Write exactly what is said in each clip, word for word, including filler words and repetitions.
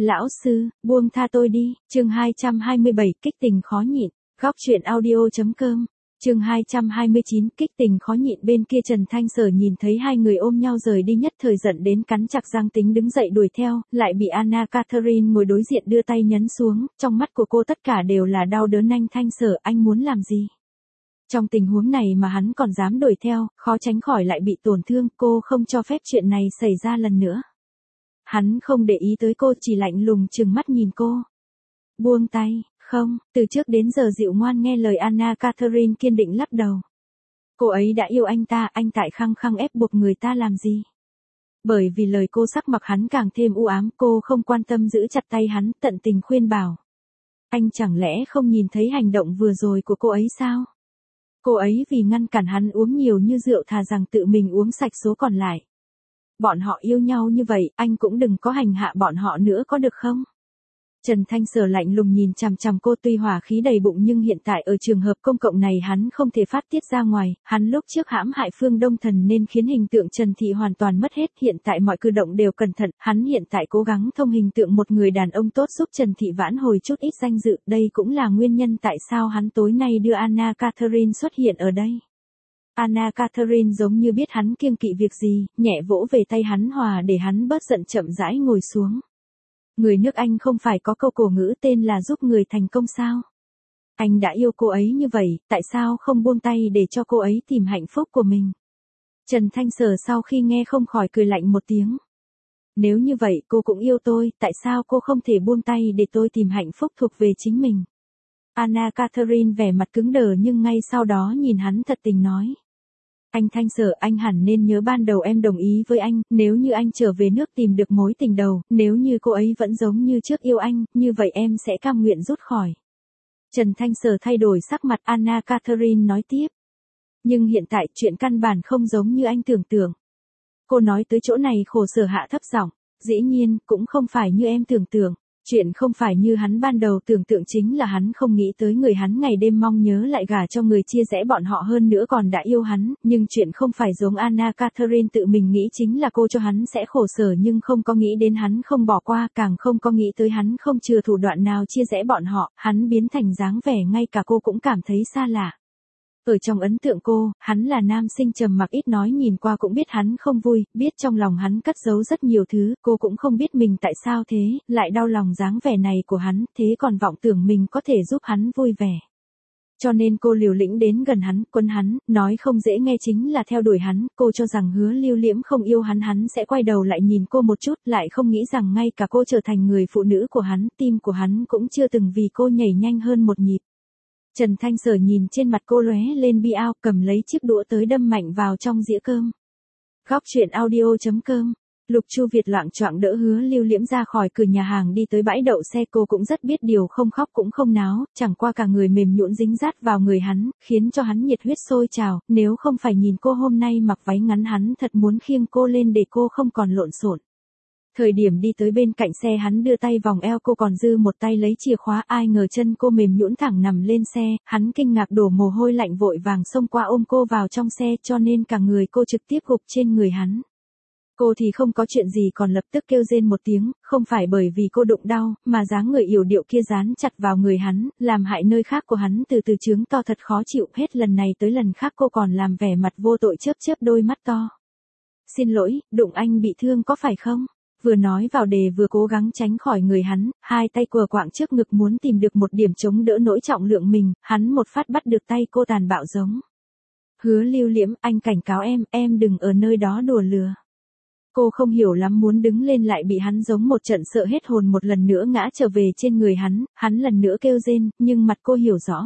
Lão sư, buông tha tôi đi, chương hai trăm hai mươi bảy, kích tình khó nhịn, góc truyện audio.com, chương hai trăm hai mươi chín, kích tình khó nhịn. Bên kia Trần Thanh Sở nhìn thấy hai người ôm nhau rời đi nhất thời giận đến cắn chặt răng tính đứng dậy đuổi theo, lại bị Anna Catherine ngồi đối diện đưa tay nhấn xuống, trong mắt của cô tất cả đều là đau đớn. Anh Thanh Sở, anh muốn làm gì? Trong tình huống này mà hắn còn dám đuổi theo, khó tránh khỏi lại bị tổn thương, cô không cho phép chuyện này xảy ra lần nữa. Hắn không để ý tới cô, chỉ lạnh lùng trừng mắt nhìn cô. Buông tay, không, từ trước đến giờ dịu ngoan nghe lời Anna Catherine kiên định lắc đầu. Cô ấy đã yêu anh ta, anh tại khăng khăng ép buộc người ta làm gì? Bởi vì lời cô sắc mặt hắn càng thêm u ám, cô không quan tâm giữ chặt tay hắn, tận tình khuyên bảo. Anh chẳng lẽ không nhìn thấy hành động vừa rồi của cô ấy sao? Cô ấy vì ngăn cản hắn uống nhiều như rượu thà rằng tự mình uống sạch số còn lại. Bọn họ yêu nhau như vậy, anh cũng đừng có hành hạ bọn họ nữa có được không? Trần Thanh Sở lạnh lùng nhìn chằm chằm cô, tuy hỏa khí đầy bụng nhưng hiện tại ở trường hợp công cộng này hắn không thể phát tiết ra ngoài, hắn lúc trước hãm hại Phương Đông Thần nên khiến hình tượng Trần Thị hoàn toàn mất hết, hiện tại mọi cử động đều cẩn thận, hắn hiện tại cố gắng thông hình tượng một người đàn ông tốt giúp Trần Thị vãn hồi chút ít danh dự, đây cũng là nguyên nhân tại sao hắn tối nay đưa Anna Catherine xuất hiện ở đây. Anna Catherine giống như biết hắn kiêng kỵ việc gì, nhẹ vỗ về tay hắn hòa để hắn bớt giận, chậm rãi ngồi xuống. Người nước Anh không phải có câu cổ ngữ tên là giúp người thành công sao? Anh đã yêu cô ấy như vậy, tại sao không buông tay để cho cô ấy tìm hạnh phúc của mình? Trần Thanh Sở sau khi nghe không khỏi cười lạnh một tiếng. Nếu như vậy cô cũng yêu tôi, tại sao cô không thể buông tay để tôi tìm hạnh phúc thuộc về chính mình? Anna Catherine vẻ mặt cứng đờ nhưng ngay sau đó nhìn hắn thật tình nói. Anh Thanh Sở, anh hẳn nên nhớ ban đầu em đồng ý với anh, nếu như anh trở về nước tìm được mối tình đầu, nếu như cô ấy vẫn giống như trước yêu anh, như vậy em sẽ cam nguyện rút khỏi. Trần Thanh Sở thay đổi sắc mặt. Anna Catherine nói tiếp. Nhưng hiện tại chuyện căn bản không giống như anh tưởng tượng. Cô nói tới chỗ này khổ sở hạ thấp giọng. Dĩ nhiên, cũng không phải như em tưởng tượng. Chuyện không phải như hắn ban đầu tưởng tượng, chính là hắn không nghĩ tới người hắn ngày đêm mong nhớ lại gả cho người chia rẽ bọn họ, hơn nữa còn đã yêu hắn, nhưng chuyện không phải giống Anna Catherine tự mình nghĩ, chính là cô cho hắn sẽ khổ sở nhưng không có nghĩ đến hắn không bỏ qua, càng không có nghĩ tới hắn không chừa thủ đoạn nào chia rẽ bọn họ, hắn biến thành dáng vẻ ngay cả cô cũng cảm thấy xa lạ. Ở trong ấn tượng cô, hắn là nam sinh trầm mặc ít nói, nhìn qua cũng biết hắn không vui, biết trong lòng hắn cất giấu rất nhiều thứ, cô cũng không biết mình tại sao thế, lại đau lòng dáng vẻ này của hắn, thế còn vọng tưởng mình có thể giúp hắn vui vẻ. Cho nên cô liều lĩnh đến gần hắn, quấn hắn, nói không dễ nghe chính là theo đuổi hắn, cô cho rằng Hứa Lưu Liễm không yêu hắn, hắn sẽ quay đầu lại nhìn cô một chút, lại không nghĩ rằng ngay cả cô trở thành người phụ nữ của hắn, tim của hắn cũng chưa từng vì cô nhảy nhanh hơn một nhịp. Trần Thanh Sở nhìn trên mặt cô lóe lên bi ao, cầm lấy chiếc đũa tới đâm mạnh vào trong dĩa cơm. Góc truyện audio.com, Lục Chu Việt loạng choạng đỡ Hứa Lưu Liễm ra khỏi cửa nhà hàng đi tới bãi đậu xe, cô cũng rất biết điều, không khóc cũng không náo, chẳng qua cả người mềm nhũn dính dát vào người hắn, khiến cho hắn nhiệt huyết sôi trào, nếu không phải nhìn cô hôm nay mặc váy ngắn hắn thật muốn khiêng cô lên để cô không còn lộn xộn. Thời điểm đi tới bên cạnh xe hắn đưa tay vòng eo cô, còn dư một tay lấy chìa khóa, ai ngờ chân cô mềm nhũn thẳng nằm lên xe, hắn kinh ngạc đổ mồ hôi lạnh vội vàng xông qua ôm cô vào trong xe, cho nên cả người cô trực tiếp gục trên người hắn. Cô thì không có chuyện gì, còn lập tức kêu rên một tiếng, không phải bởi vì cô đụng đau, mà dáng người yểu điệu kia dán chặt vào người hắn, làm hại nơi khác của hắn từ từ trướng to, thật khó chịu, hết lần này tới lần khác cô còn làm vẻ mặt vô tội chớp chớp đôi mắt to. Xin lỗi, đụng anh bị thương có phải không? Vừa nói vào đề vừa cố gắng tránh khỏi người hắn, hai tay quờ quạng trước ngực muốn tìm được một điểm chống đỡ nỗi trọng lượng mình, hắn một phát bắt được tay cô tàn bạo giống. Hứa Lưu Liễm, anh cảnh cáo em, em đừng ở nơi đó đùa lừa. Cô không hiểu lắm, muốn đứng lên lại bị hắn giống một trận sợ hết hồn, một lần nữa ngã trở về trên người hắn, hắn lần nữa kêu rên, nhưng mặt cô hiểu rõ.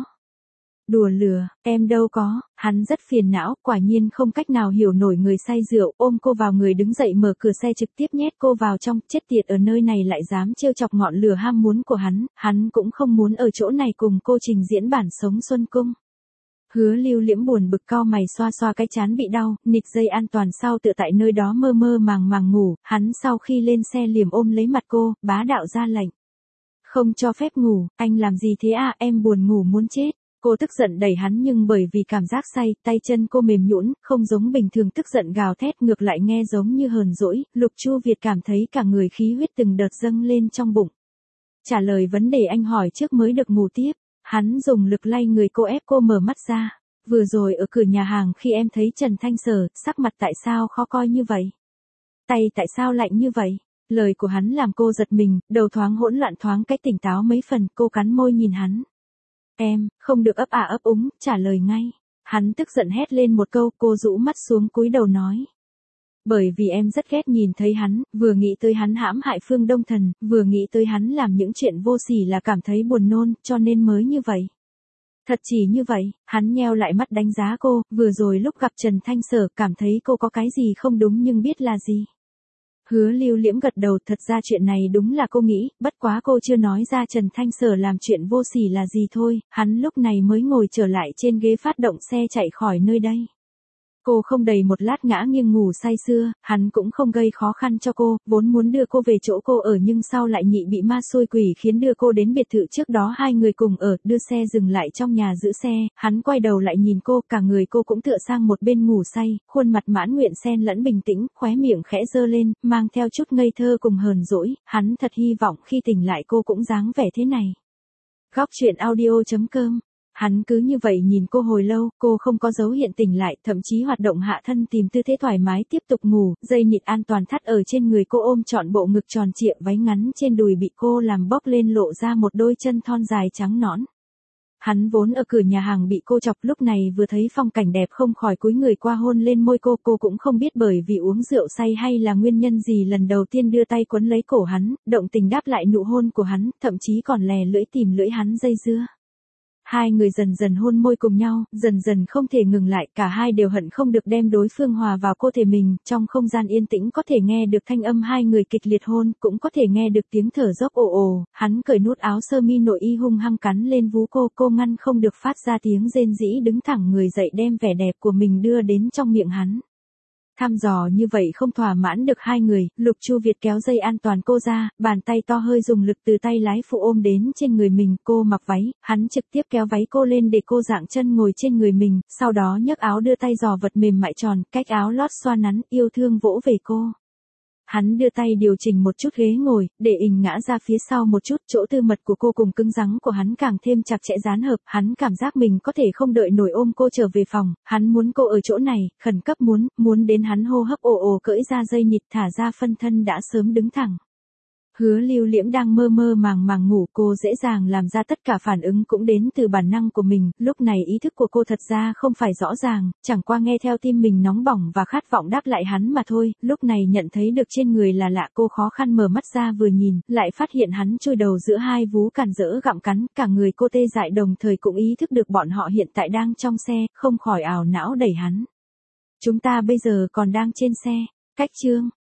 Đùa lừa, em đâu có, hắn rất phiền não, quả nhiên không cách nào hiểu nổi người say rượu, ôm cô vào người đứng dậy mở cửa xe trực tiếp nhét cô vào trong, chết tiệt, ở nơi này lại dám trêu chọc ngọn lửa ham muốn của hắn, hắn cũng không muốn ở chỗ này cùng cô trình diễn bản sống xuân cung. Hứa Lưu Liễm buồn bực cau mày, xoa xoa cái trán bị đau, nịt dây an toàn sau tựa tại nơi đó mơ mơ màng màng ngủ, hắn sau khi lên xe liềm ôm lấy mặt cô, bá đạo ra lệnh. Không cho phép ngủ, anh làm gì thế à, em buồn ngủ muốn chết. cô tức giận đẩy hắn nhưng bởi vì cảm giác say, tay chân cô mềm nhũn, không giống bình thường tức giận gào thét ngược lại nghe giống như hờn dỗi, Lục Chu Việt cảm thấy cả người khí huyết từng đợt dâng lên trong bụng. Trả lời vấn đề anh hỏi trước mới được ngủ tiếp, hắn dùng lực lay người cô ép cô mở mắt ra. Vừa rồi ở cửa nhà hàng khi em thấy Trần Thanh Sở, sắc mặt tại sao khó coi như vậy? Tay tại sao lạnh như vậy? Lời của hắn làm cô giật mình, đầu thoáng hỗn loạn thoáng cách tỉnh táo mấy phần, cô cắn môi nhìn hắn. Em, không được ấp à ấp úng, trả lời ngay. Hắn tức giận hét lên một câu, cô rũ mắt xuống cúi đầu nói. Bởi vì em rất ghét nhìn thấy hắn, vừa nghĩ tới hắn hãm hại Phương Đông Thần, vừa nghĩ tới hắn làm những chuyện vô sỉ là cảm thấy buồn nôn, cho nên mới như vậy. Thật chỉ như vậy, hắn nheo lại mắt đánh giá cô, vừa rồi lúc gặp Trần Thanh Sở cảm thấy cô có cái gì không đúng nhưng biết là gì. Hứa Lưu Liễm gật đầu, thật ra chuyện này đúng là cô nghĩ, bất quá cô chưa nói ra Trần Thanh Sở làm chuyện vô sỉ là gì thôi, hắn lúc này mới ngồi trở lại trên ghế phát động xe chạy khỏi nơi đây. Cô không đầy một lát ngã nghiêng ngủ say sưa, hắn cũng không gây khó khăn cho cô, vốn muốn đưa cô về chỗ cô ở nhưng sau lại nhị bị ma xui quỷ khiến đưa cô đến biệt thự trước đó hai người cùng ở, đưa xe dừng lại trong nhà giữ xe, hắn quay đầu lại nhìn cô, cả người cô cũng tựa sang một bên ngủ say, khuôn mặt mãn nguyện xen lẫn bình tĩnh, khóe miệng khẽ dơ lên, mang theo chút ngây thơ cùng hờn dỗi, hắn thật hy vọng khi tỉnh lại cô cũng dáng vẻ thế này. Góc truyện audio chấm com. Hắn cứ như vậy nhìn cô hồi lâu, cô không có dấu hiện tỉnh lại, thậm chí hoạt động hạ thân tìm tư thế thoải mái tiếp tục ngủ, dây nịt an toàn thắt ở trên người cô ôm trọn bộ ngực tròn trịa, váy ngắn trên đùi bị cô làm bóc lên lộ ra một đôi chân thon dài trắng nõn. Hắn vốn ở cửa nhà hàng bị cô chọc, lúc này vừa thấy phong cảnh đẹp không khỏi cúi người qua hôn lên môi cô, cô cũng không biết bởi vì uống rượu say hay là nguyên nhân gì lần đầu tiên đưa tay quấn lấy cổ hắn, động tình đáp lại nụ hôn của hắn, thậm chí còn lè lưỡi tìm lưỡi hắn dây dưa. Hai người dần dần hôn môi cùng nhau, dần dần không thể ngừng lại, cả hai đều hận không được đem đối phương hòa vào cơ thể mình, trong không gian yên tĩnh có thể nghe được thanh âm hai người kịch liệt hôn, cũng có thể nghe được tiếng thở dốc ồ ồ, hắn cởi nút áo sơ mi nội y hung hăng cắn lên vú cô, cô ngăn không được phát ra tiếng rên rỉ đứng thẳng người dậy đem vẻ đẹp của mình đưa đến trong miệng hắn. Thăm dò như vậy không thỏa mãn được hai người, Lục Chu Việt kéo dây an toàn cô ra, bàn tay to hơi dùng lực từ tay lái phụ ôm đến trên người mình, cô mặc váy, hắn trực tiếp kéo váy cô lên để cô dạng chân ngồi trên người mình, sau đó nhấc áo đưa tay dò vật mềm mại tròn, cách áo lót xoa nắn, yêu thương vỗ về cô. Hắn đưa tay điều chỉnh một chút ghế ngồi, để ình ngã ra phía sau một chút, chỗ tư mật của cô cùng cứng rắn của hắn càng thêm chặt chẽ dán hợp, hắn cảm giác mình có thể không đợi nổi ôm cô trở về phòng, hắn muốn cô ở chỗ này, khẩn cấp muốn, muốn đến hắn hô hấp ồ ồ cởi ra dây nịt thả ra phân thân đã sớm đứng thẳng. Hứa Lưu Liễm đang mơ mơ màng màng ngủ, cô dễ dàng làm ra tất cả phản ứng cũng đến từ bản năng của mình, lúc này ý thức của cô thật ra không phải rõ ràng, chẳng qua nghe theo tim mình nóng bỏng và khát vọng đáp lại hắn mà thôi, lúc này nhận thấy được trên người là lạ cô khó khăn mở mắt ra vừa nhìn, lại phát hiện hắn chui đầu giữa hai vú cản rỡ gặm cắn, cả người cô tê dại đồng thời cũng ý thức được bọn họ hiện tại đang trong xe, không khỏi ảo não đẩy hắn. Chúng ta bây giờ còn đang trên xe, cách chương.